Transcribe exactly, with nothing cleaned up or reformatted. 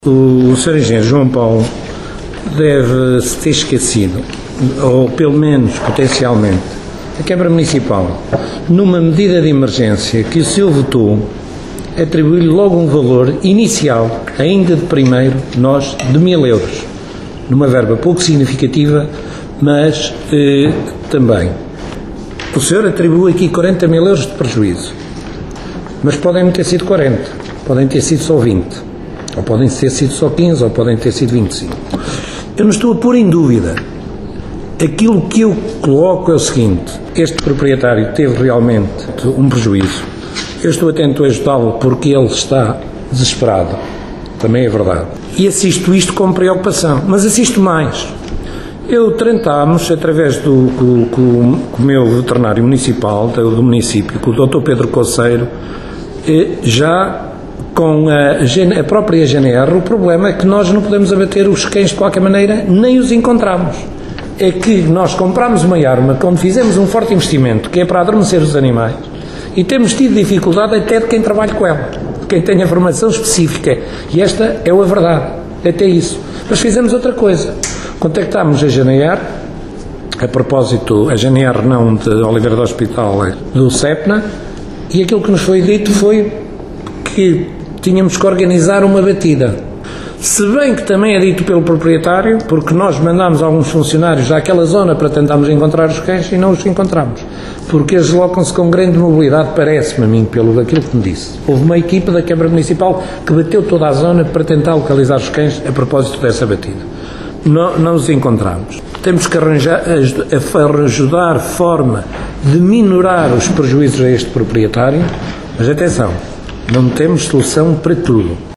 O senhor Engenheiro João Paulo deve se ter esquecido, ou pelo menos potencialmente, a Câmara Municipal, numa medida de emergência que o senhor votou, atribuiu-lhe logo um valor inicial, ainda de primeiro, nós, de mil euros, numa verba pouco significativa, mas eh, também. O senhor atribuiu aqui quarenta mil euros de prejuízo, mas podem não ter sido quarenta, podem ter sido só vinte. Ou podem ter sido só quinze, ou podem ter sido vinte e cinco. Eu não estou a pôr em dúvida. Aquilo que eu coloco é o seguinte: este proprietário teve realmente um prejuízo. Eu estou a tentar ajudá-lo porque ele está desesperado. Também é verdade. E assisto isto com preocupação. Mas assisto mais. Eu tentámos, através do com, com, com o meu veterinário municipal, do, do município, com o doutor Pedro Coceiro, já com a, a própria G N R, o problema é que nós não podemos abater os cães de qualquer maneira, nem os encontramos. É que nós compramos uma arma quando fizemos um forte investimento, que é para adormecer os animais, e temos tido dificuldade até de quem trabalha com ela, de quem tem a formação específica, e esta é a verdade, até isso. Mas fizemos outra coisa, contactámos a G N R, a propósito, a G N R não de Oliveira do Hospital, é do CEPNA, e aquilo que nos foi dito foi que tínhamos que organizar uma batida. Se bem que também é dito pelo proprietário, porque nós mandámos alguns funcionários àquela zona para tentarmos encontrar os cães e não os encontramos, porque eles deslocam-se com grande mobilidade, parece-me a mim, pelo aquilo que me disse. Houve uma equipa da Câmara Municipal que bateu toda a zona para tentar localizar os cães a propósito dessa batida. Não, não os encontramos. Temos que arranjar, ajudar forma de minorar os prejuízos a este proprietário, mas atenção, não temos solução para tudo.